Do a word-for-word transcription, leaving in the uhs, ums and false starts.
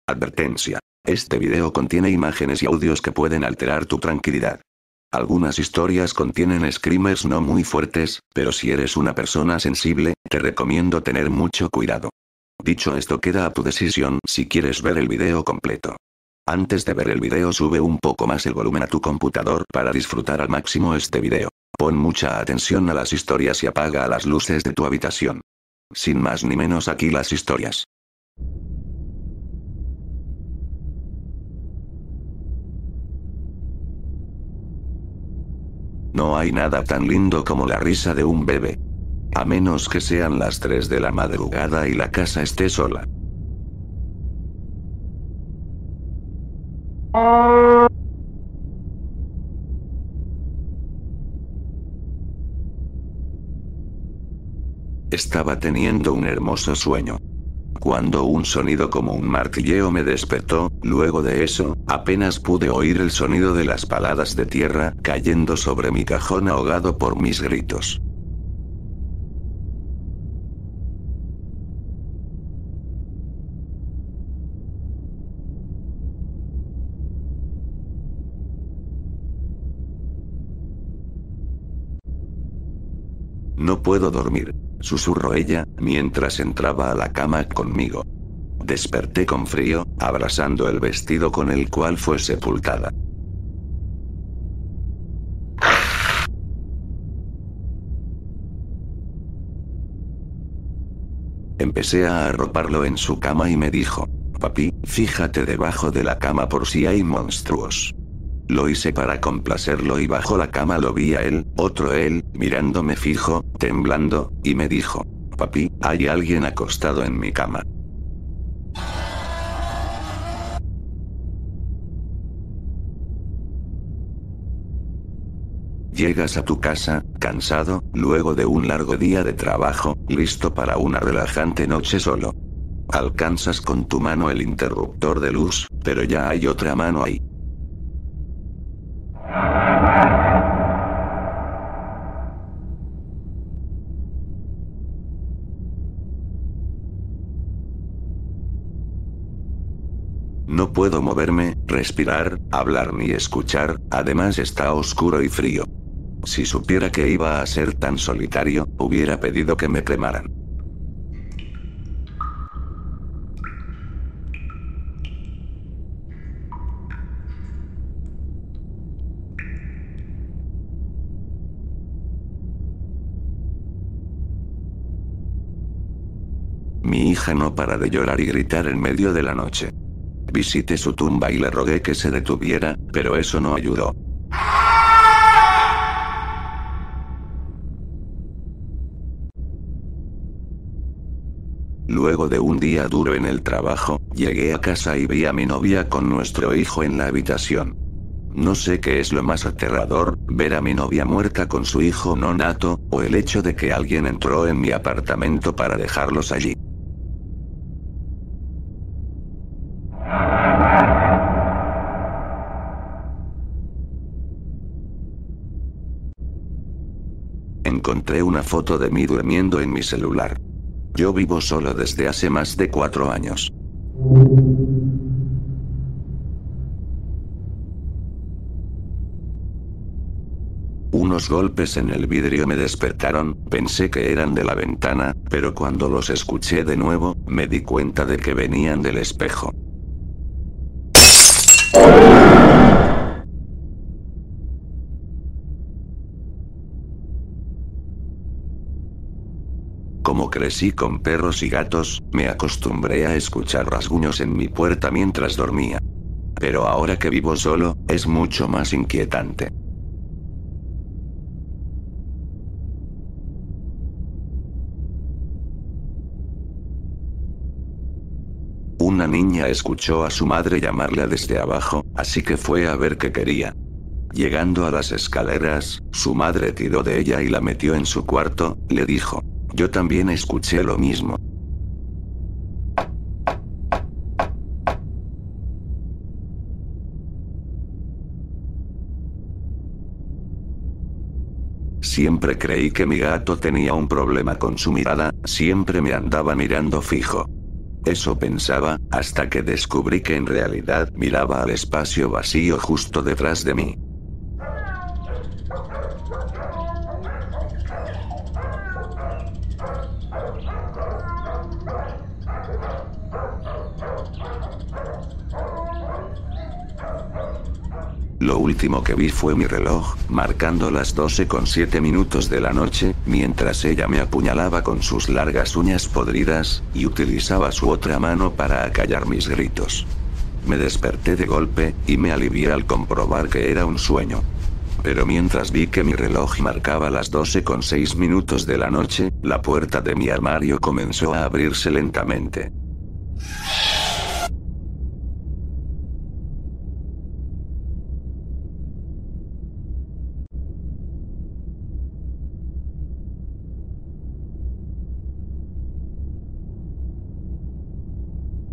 Advertencia. Este video contiene imágenes y audios que pueden alterar tu tranquilidad. Algunas historias contienen screamers no muy fuertes, pero si eres una persona sensible, te recomiendo tener mucho cuidado. Dicho esto, queda a tu decisión si quieres ver el video completo. Antes de ver el video, sube un poco más el volumen a tu computador para disfrutar al máximo este video. Pon mucha atención a las historias y apaga las luces de tu habitación. Sin más ni menos, aquí las historias. No hay nada tan lindo como la risa de un bebé. A menos que sean las tres de la madrugada y la casa esté sola. Estaba teniendo un hermoso sueño, cuando un sonido como un martilleo me despertó. Luego de eso, apenas pude oír el sonido de las paladas de tierra cayendo sobre mi cajón, ahogado por mis gritos. No puedo dormir, susurró ella, mientras entraba a la cama conmigo. Desperté con frío, abrazando el vestido con el cual fue sepultada. Empecé a arroparlo en su cama y me dijo: papi, fíjate debajo de la cama por si hay monstruos. Lo hice para complacerlo y bajo la cama lo vi a él, otro él, mirándome fijo, temblando, y me dijo: papi, hay alguien acostado en mi cama. Llegas a tu casa, cansado, luego de un largo día de trabajo, listo para una relajante noche solo. Alcanzas con tu mano el interruptor de luz, pero ya hay otra mano ahí. No puedo moverme, respirar, hablar ni escuchar, además está oscuro y frío. Si supiera que iba a ser tan solitario, hubiera pedido que me cremaran. Mi hija no para de llorar y gritar en medio de la noche. Visité su tumba y le rogué que se detuviera, pero eso no ayudó. Luego de un día duro en el trabajo, llegué a casa y vi a mi novia con nuestro hijo en la habitación. No sé qué es lo más aterrador, ver a mi novia muerta con su hijo no nato, o el hecho de que alguien entró en mi apartamento para dejarlos allí. Encontré una foto de mí durmiendo en mi celular. Yo vivo solo desde hace más de cuatro años. Unos golpes en el vidrio me despertaron, pensé que eran de la ventana, pero cuando los escuché de nuevo, me di cuenta de que venían del espejo. Como crecí con perros y gatos, me acostumbré a escuchar rasguños en mi puerta mientras dormía. Pero ahora que vivo solo, es mucho más inquietante. Una niña escuchó a su madre llamarla desde abajo, así que fue a ver qué quería. Llegando a las escaleras, su madre tiró de ella y la metió en su cuarto, le dijo: yo también escuché lo mismo. Siempre creí que mi gato tenía un problema con su mirada, siempre me andaba mirando fijo. Eso pensaba, hasta que descubrí que en realidad miraba al espacio vacío justo detrás de mí. Lo último que vi fue mi reloj, marcando las doce con siete minutos de la noche, mientras ella me apuñalaba con sus largas uñas podridas, y utilizaba su otra mano para acallar mis gritos. Me desperté de golpe, y me alivié al comprobar que era un sueño. Pero mientras vi que mi reloj marcaba las doce con seis minutos de la noche, la puerta de mi armario comenzó a abrirse lentamente.